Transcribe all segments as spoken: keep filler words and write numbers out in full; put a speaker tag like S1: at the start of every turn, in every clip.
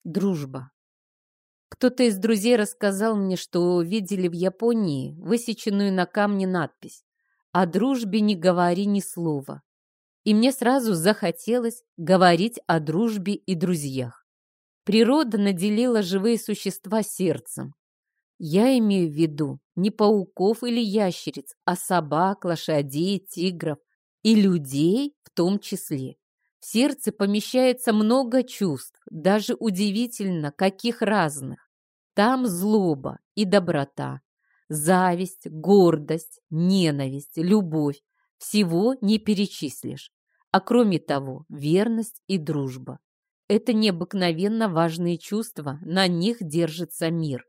S1: Дружба. Кто-то из друзей рассказал мне, что видели в Японии высеченную на камне надпись «О дружбе не говори ни слова». И мне сразу захотелось говорить о дружбе и друзьях. Природа наделила живые существа сердцем. Я имею в виду не пауков или ящериц, а собак, лошадей, тигров и людей в том числе. В сердце помещается много чувств, даже удивительно, каких разных. Там злоба и доброта, зависть, гордость, ненависть, любовь. Всего не перечислишь. А кроме того, верность и дружба. Это необыкновенно важные чувства, на них держится мир.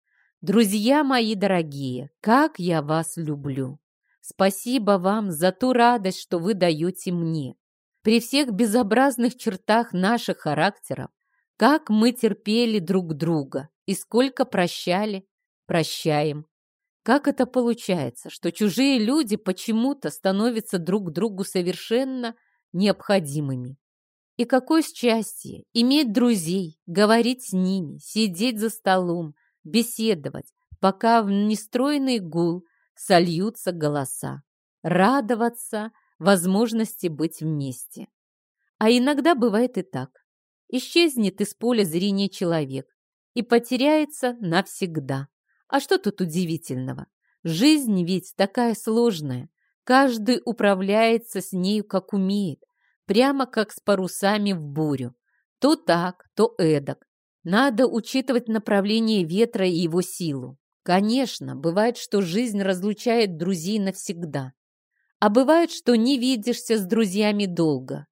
S1: Друзья мои дорогие, как я вас люблю! Спасибо вам за ту радость, что вы даете мне. При всех безобразных чертах наших характеров, как мы терпели друг друга и сколько прощали, прощаем. Как это получается, что чужие люди почему-то становятся друг другу совершенно необходимыми? И какое счастье иметь друзей, говорить с ними, сидеть за столом, беседовать, пока в нестройный гул сольются голоса, радоваться возможности быть вместе. А иногда бывает и так. Исчезнет из поля зрения человек и потеряется навсегда. А что тут удивительного? Жизнь ведь такая сложная. Каждый управляется с нею, как умеет, прямо как с парусами в бурю. То так, то эдак. Надо учитывать направление ветра и его силу. Конечно, бывает, что жизнь разлучает друзей навсегда. А бывает, что не видишься с друзьями долго.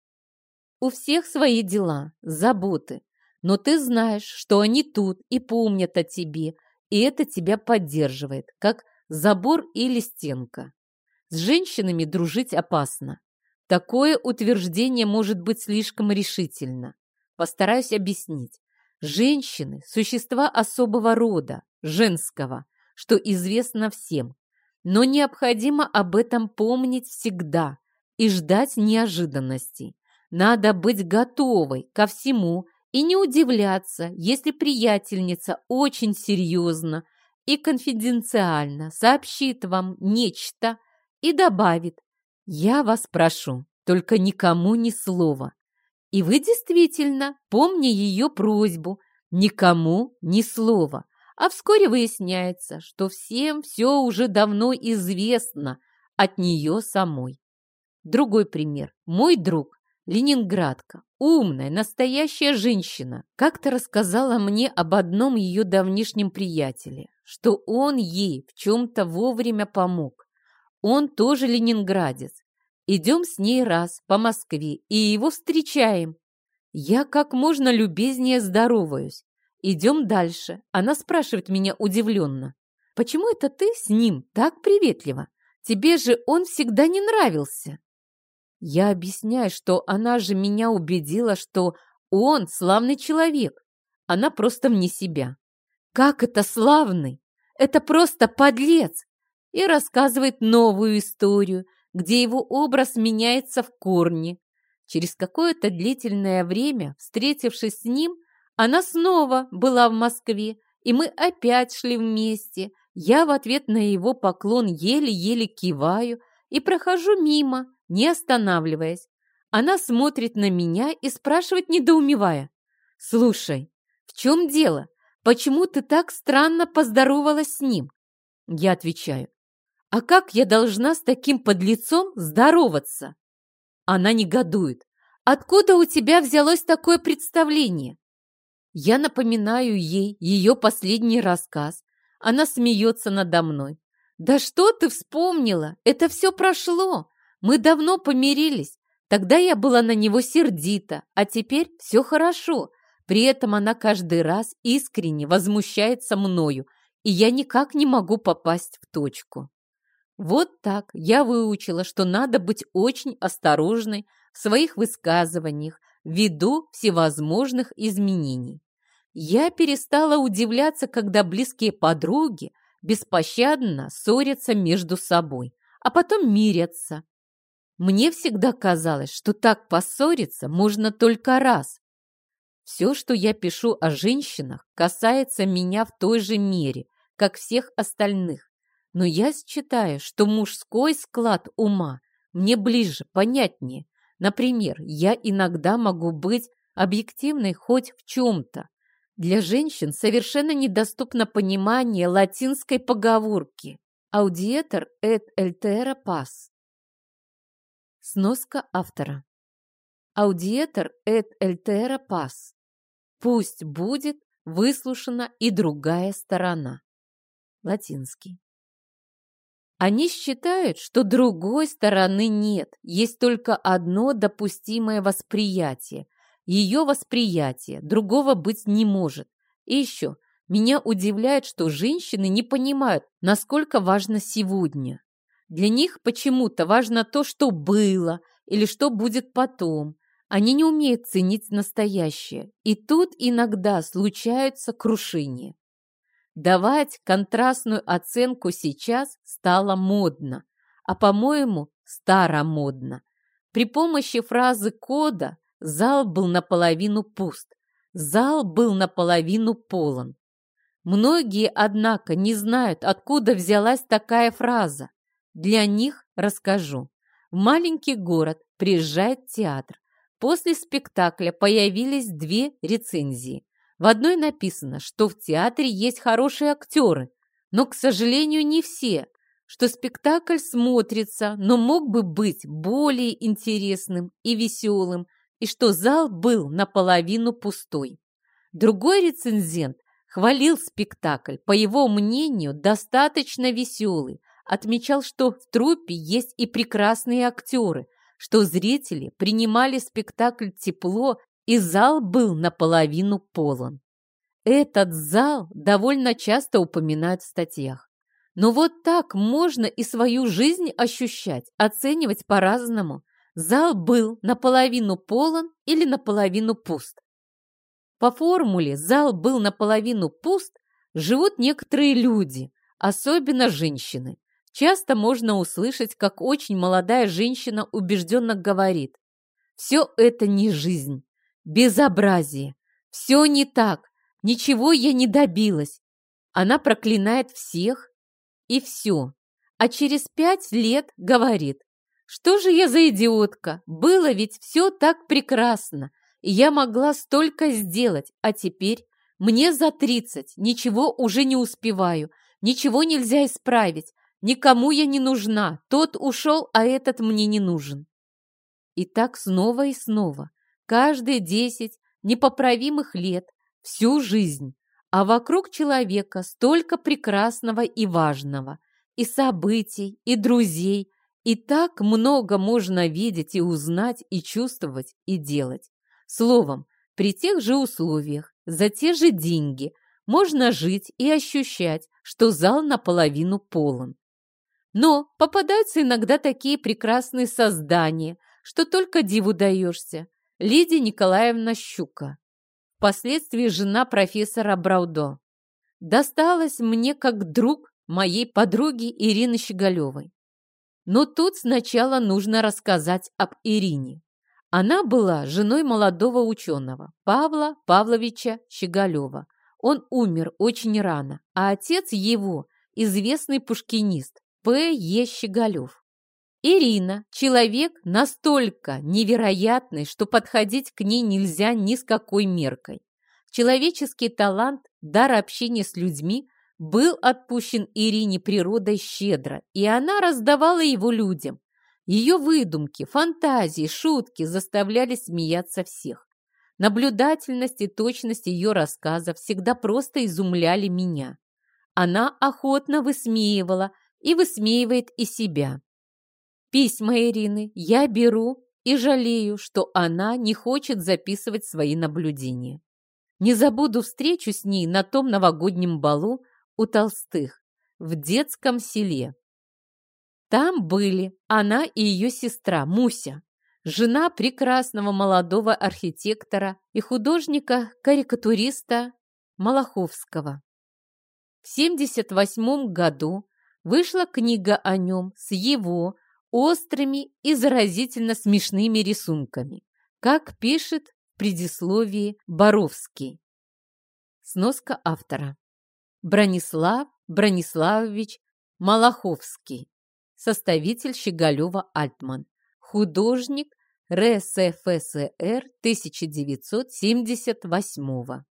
S1: У всех свои дела, заботы. Но ты знаешь, что они тут и помнят о тебе, и это тебя поддерживает, как забор или стенка. С женщинами дружить опасно. Такое утверждение может быть слишком решительно. Постараюсь объяснить. Женщины – существа особого рода, женского, что известно всем. Но необходимо об этом помнить всегда и ждать неожиданностей. Надо быть готовой ко всему и не удивляться, если приятельница очень серьезно и конфиденциально сообщит вам нечто и добавит: «Я вас прошу, только никому ни слова». И вы действительно, помня ее просьбу, никому ни слова. А вскоре выясняется, что всем все уже давно известно от нее самой. Другой пример. Мой друг, ленинградка, умная, настоящая женщина, как-то рассказала мне об одном ее давнишнем приятеле, что он ей в чем-то вовремя помог. Он тоже ленинградец. Идем с ней раз по Москве и его встречаем. Я как можно любезнее здороваюсь. Идем дальше. Она спрашивает меня удивленно: «Почему это ты с ним так приветливо? Тебе же он всегда не нравился». Я объясняю, что она же меня убедила, что он славный человек. Она просто вне себя. «Как это славный? Это просто подлец!» И рассказывает новую историю, где его образ меняется в корне. Через какое-то длительное время, встретившись с ним, она снова была в Москве, и мы опять шли вместе. Я в ответ на его поклон еле-еле киваю и прохожу мимо, не останавливаясь. Она смотрит на меня и спрашивает, недоумевая: «Слушай, в чем дело? Почему ты так странно поздоровалась с ним?» Я отвечаю: «А как я должна с таким подлецом здороваться?» Она негодует: «Откуда у тебя взялось такое представление?» Я напоминаю ей ее последний рассказ. Она смеется надо мной. «Да что ты вспомнила? Это все прошло. Мы давно помирились. Тогда я была на него сердита, а теперь все хорошо». При этом она каждый раз искренне возмущается мною, и я никак не могу попасть в точку. Вот так я выучила, что надо быть очень осторожной в своих высказываниях ввиду всевозможных изменений. Я перестала удивляться, когда близкие подруги беспощадно ссорятся между собой, а потом мирятся. Мне всегда казалось, что так поссориться можно только раз. Все, что я пишу о женщинах, касается меня в той же мере, как всех остальных. Но я считаю, что мужской склад ума мне ближе, понятнее. Например, я иногда могу быть объективной хоть в чем-то. Для женщин совершенно недоступно понимание латинской поговорки «Audieter et altera pars». Сноска автора. «Audieter et altera pars». Пусть будет выслушана и другая сторона. Латинский. Они считают, что другой стороны нет, есть только одно допустимое восприятие. Ее восприятие, другого быть не может. И еще, меня удивляет, что женщины не понимают, насколько важно сегодня. Для них почему-то важно то, что было, или что будет потом. Они не умеют ценить настоящее, и тут иногда случаются крушения. Давать контрастную оценку сейчас стало модно, а, по-моему, старомодно. При помощи фразы кода зал был наполовину пуст, зал был наполовину полон. Многие, однако, не знают, откуда взялась такая фраза. Для них расскажу. В маленький город приезжает театр. После спектакля появились две рецензии. В одной написано, что в театре есть хорошие актеры, но, к сожалению, не все, что спектакль смотрится, но мог бы быть более интересным и веселым, и что зал был наполовину пустой. Другой рецензент хвалил спектакль, по его мнению, достаточно веселый, отмечал, что в труппе есть и прекрасные актеры, что зрители принимали спектакль тепло, и зал был наполовину полон. Этот зал довольно часто упоминают в статьях. Но вот так можно и свою жизнь ощущать, оценивать по-разному. Зал был наполовину полон или наполовину пуст. По формуле «зал был наполовину пуст» живут некоторые люди, особенно женщины. Часто можно услышать, как очень молодая женщина убежденно говорит: «Все это не жизнь, безобразие, все не так, ничего я не добилась». Она проклинает всех и все, а через пять лет говорит: «Что же я за идиотка? Было ведь все так прекрасно, и я могла столько сделать, а теперь мне за тридцать, ничего уже не успеваю, ничего нельзя исправить, никому я не нужна, тот ушел, а этот мне не нужен». И так снова и снова, каждые десять непоправимых лет, всю жизнь, а вокруг человека столько прекрасного и важного, и событий, и друзей, и так много можно видеть и узнать, и чувствовать, и делать. Словом, при тех же условиях, за те же деньги можно жить и ощущать, что зал наполовину полон. Но попадаются иногда такие прекрасные создания, что только диву даешься. Лидия Николаевна Щука, впоследствии жена профессора Браудо, досталась мне как друг моей подруги Ирины Щеголевой. Но тут сначала нужно рассказать об Ирине. Она была женой молодого ученого Павла Павловича Щеголева. Он умер очень рано, а отец его – известный пушкинист П Е Щеголев. Ирина – человек настолько невероятный, что подходить к ней нельзя ни с какой меркой. Человеческий талант, дар общения с людьми был отпущен Ирине природой щедро, и она раздавала его людям. Ее выдумки, фантазии, шутки заставляли смеяться всех. Наблюдательность и точность ее рассказов всегда просто изумляли меня. Она охотно высмеивала и высмеивает и себя. Письма Ирины я беру и жалею, что она не хочет записывать свои наблюдения. Не забуду встречу с ней на том новогоднем балу у Толстых в детском селе. Там были она и ее сестра Муся, жена прекрасного молодого архитектора и художника-карикатуриста Малаховского. В семьдесят восьмом году вышла книга о нем с его острыми и заразительно смешными рисунками. Как пишет В предисловии Боровский. Сноска автора. Бронислав Брониславович Малаховский. Составитель Щеголева-Альтман. Художник РСФСР тысяча девятьсот семьдесят восьмого.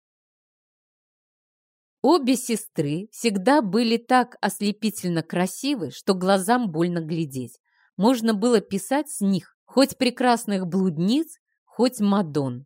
S1: Обе сестры всегда были так ослепительно красивы, что глазам больно глядеть. Можно было писать с них хоть прекрасных блудниц, хоть Мадонн.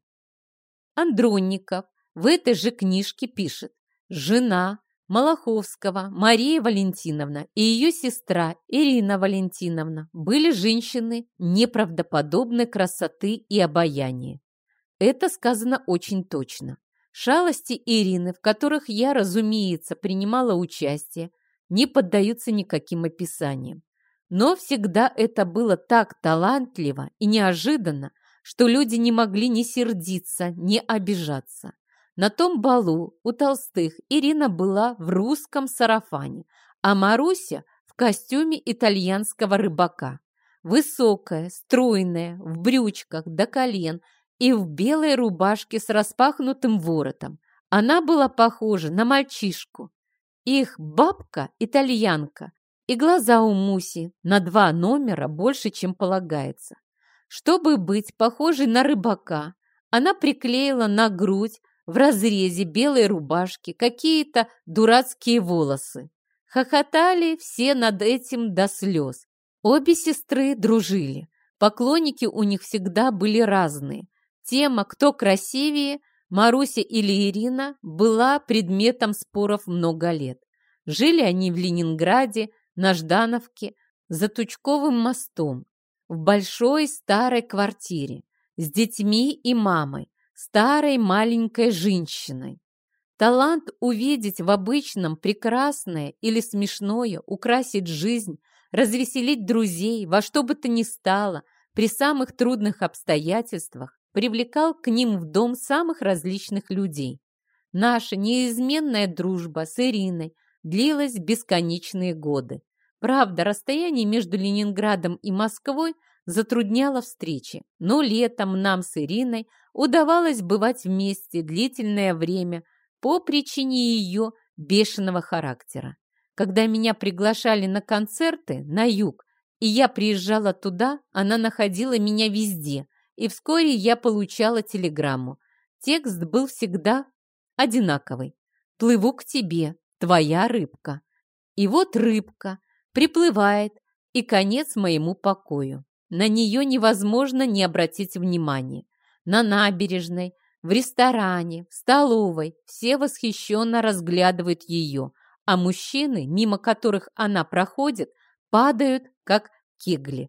S1: Андронников в этой же книжке пишет: жена Малаховского Мария Валентиновна и ее сестра Ирина Валентиновна были женщины неправдоподобной красоты и обаяния. Это сказано очень точно. Шалости Ирины, в которых я, разумеется, принимала участие, не поддаются никаким описаниям. Но всегда это было так талантливо и неожиданно, что люди не могли ни сердиться, ни обижаться. На том балу у Толстых Ирина была в русском сарафане, а Маруся в костюме итальянского рыбака. Высокая, стройная, в брючках до колен и в белой рубашке с распахнутым воротом. Она была похожа на мальчишку. Их бабка итальянка, и глаза у Муси на два номера больше, чем полагается. Чтобы быть похожей на рыбака, она приклеила на грудь в разрезе белой рубашки какие-то дурацкие волосы. Хохотали все над этим до слез. Обе сестры дружили. Поклонники у них всегда были разные. Тема «Кто красивее?» Маруся или Ирина была предметом споров много лет. Жили они в Ленинграде, на Ждановке, за Тучковым мостом, в большой старой квартире, с детьми и мамой, старой маленькой женщиной. Талант увидеть в обычном прекрасное или смешное, украсить жизнь, развеселить друзей, во что бы то ни стало, при самых трудных обстоятельствах, привлекал к ним в дом самых различных людей. Наша неизменная дружба с Ириной длилась бесконечные годы. Правда, расстояние между Ленинградом и Москвой затрудняло встречи, но летом нам с Ириной удавалось бывать вместе длительное время по причине ее бешеного характера. Когда меня приглашали на концерты на юг, и я приезжала туда, она находила меня везде, и вскоре я получала телеграмму. Текст был всегда одинаковый. «Плыву к тебе, твоя рыбка». И вот рыбка приплывает, и конец моему покою. На нее невозможно не обратить внимания. На набережной, в ресторане, в столовой все восхищенно разглядывают ее, а мужчины, мимо которых она проходит, падают, как кегли.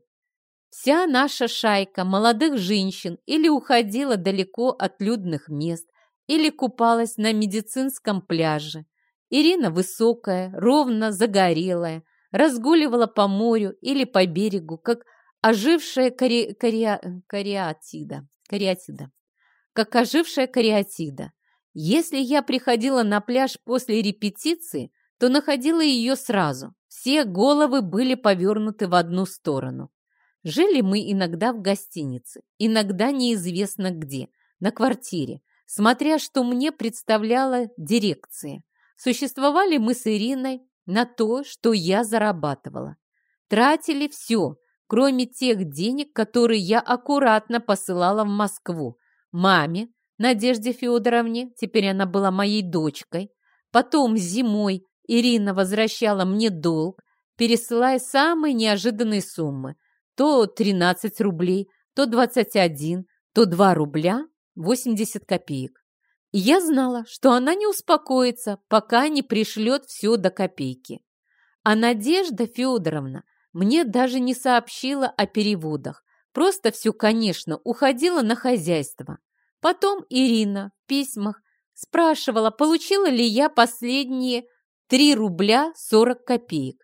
S1: Вся наша шайка молодых женщин или уходила далеко от людных мест, или купалась на медицинском пляже. Ирина высокая, ровно загорелая, разгуливала по морю или по берегу, как ожившая кари... кари... кариатида. кариатида. Как ожившая кариатида. Если я приходила на пляж после репетиции, то находила ее сразу. Все головы были повернуты в одну сторону. Жили мы иногда в гостинице, иногда неизвестно где, на квартире, смотря что мне представляла дирекция. Существовали мы с Ириной на то, что я зарабатывала. Тратили все, кроме тех денег, которые я аккуратно посылала в Москву. Маме, Надежде Федоровне, теперь она была моей дочкой. Потом зимой Ирина возвращала мне долг, пересылая самые неожиданные суммы. То тринадцать рублей, то двадцать один, то два рубля восемьдесят копеек. И я знала, что она не успокоится, пока не пришлет все до копейки. А Надежда Федоровна мне даже не сообщила о переводах. Просто все, конечно, уходило на хозяйство. Потом Ирина в письмах спрашивала, получила ли я последние три рубля сорок копеек.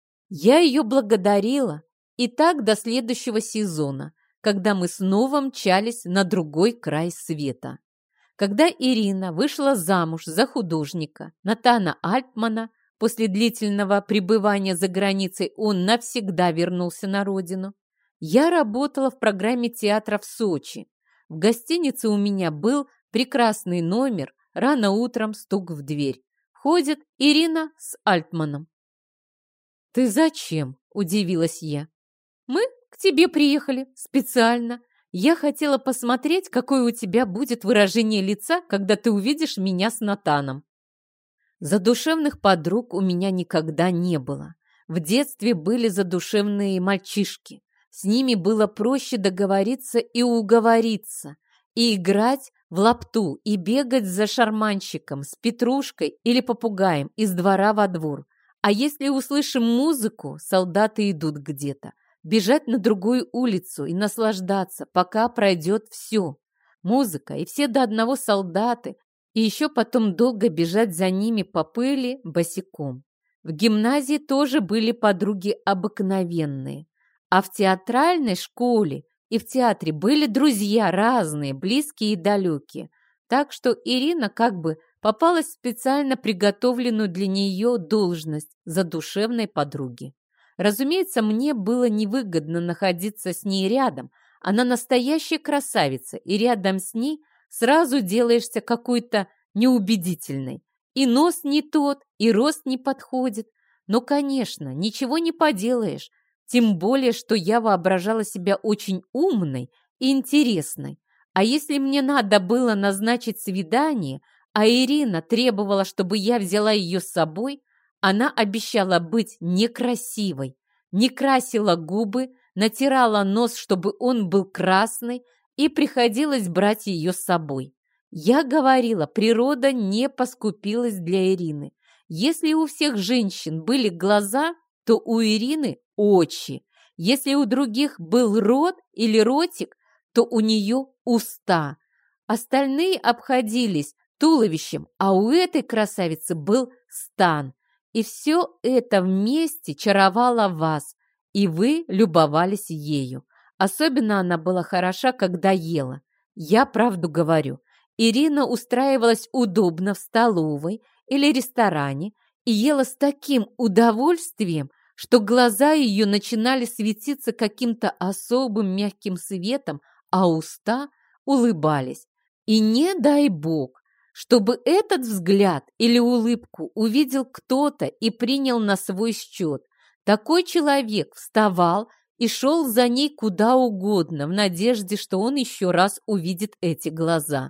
S1: Я ее благодарила, и так до следующего сезона, когда мы снова мчались на другой край света. Когда Ирина вышла замуж за художника Натана Альтмана, после длительного пребывания за границей он навсегда вернулся на родину, я работала в программе театра в Сочи. В гостинице у меня был прекрасный номер, рано утром стук в дверь. Входит Ирина с Альтманом. «Ты зачем?» – удивилась я. «Мы к тебе приехали специально. Я хотела посмотреть, какое у тебя будет выражение лица, когда ты увидишь меня с Натаном». Задушевных подруг у меня никогда не было. В детстве были задушевные мальчишки. С ними было проще договориться и уговориться, и играть в лапту, и бегать за шарманщиком, с петрушкой или попугаем из двора во двор. А если услышим музыку, солдаты идут где-то, бежать на другую улицу и наслаждаться, пока пройдет все. Музыка и все до одного солдаты, и еще потом долго бежать за ними по пыли босиком. В гимназии тоже были подруги обыкновенные, а в театральной школе и в театре были друзья разные, близкие и далекие. Так что Ирина как бы попала в специально приготовленную для нее должность задушевной подруги. Разумеется, мне было невыгодно находиться с ней рядом. Она настоящая красавица, и рядом с ней сразу делаешься какой-то неубедительной. И нос не тот, и рост не подходит. Но, конечно, ничего не поделаешь. Тем более, что я воображала себя очень умной и интересной. А если мне надо было назначить свидание, а Ирина требовала, чтобы я взяла ее с собой, она обещала быть некрасивой, не красила губы, натирала нос, чтобы он был красный, и приходилось брать ее с собой. Я говорила, природа не поскупилась для Ирины. Если у всех женщин были глаза, то у Ирины очи. Если у других был рот или ротик, то у нее уста. Остальные обходились туловищем, а у этой красавицы был стан. И все это вместе чаровало вас, и вы любовались ею. Особенно она была хороша, когда ела. Я правду говорю. Ирина устраивалась удобно в столовой или ресторане и ела с таким удовольствием, что глаза ее начинали светиться каким-то особым мягким светом, а уста улыбались. И не дай бог, чтобы этот взгляд или улыбку увидел кто-то и принял на свой счет. Такой человек вставал и шел за ней куда угодно в надежде, что он еще раз увидит эти глаза.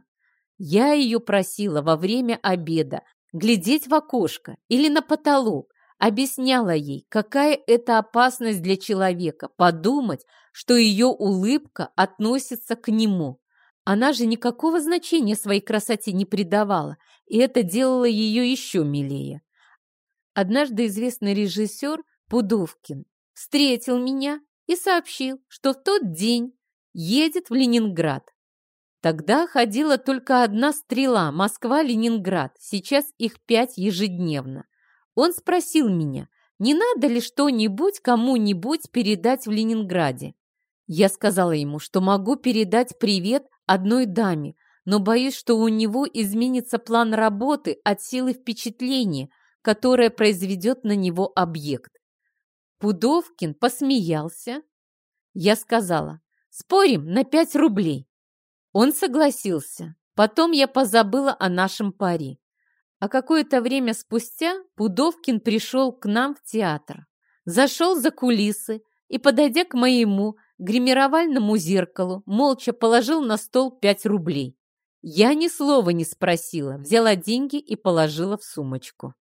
S1: Я ее просила во время обеда глядеть в окошко или на потолок, объясняла ей, какая это опасность для человека подумать, что ее улыбка относится к нему. Она же никакого значения своей красоте не придавала, и это делало ее еще милее. Однажды известный режиссер Пудовкин встретил меня и сообщил, что в тот день едет в Ленинград. Тогда ходила только одна стрела Москва-Ленинград, сейчас их пять ежедневно. Он спросил меня, не надо ли что-нибудь кому-нибудь передать в Ленинграде. Я сказала ему, что могу передать привет одной даме, но боюсь, что у него изменится план работы от силы впечатления, которое произведет на него объект. Пудовкин посмеялся. Я сказала, спорим на пять рублей. Он согласился. Потом я позабыла о нашем пари. А какое-то время спустя Пудовкин пришел к нам в театр. Зашел за кулисы и, подойдя к моему гримировальному зеркалу, молча положил на стол пять рублей. Я ни слова не спросила, взяла деньги и положила в сумочку.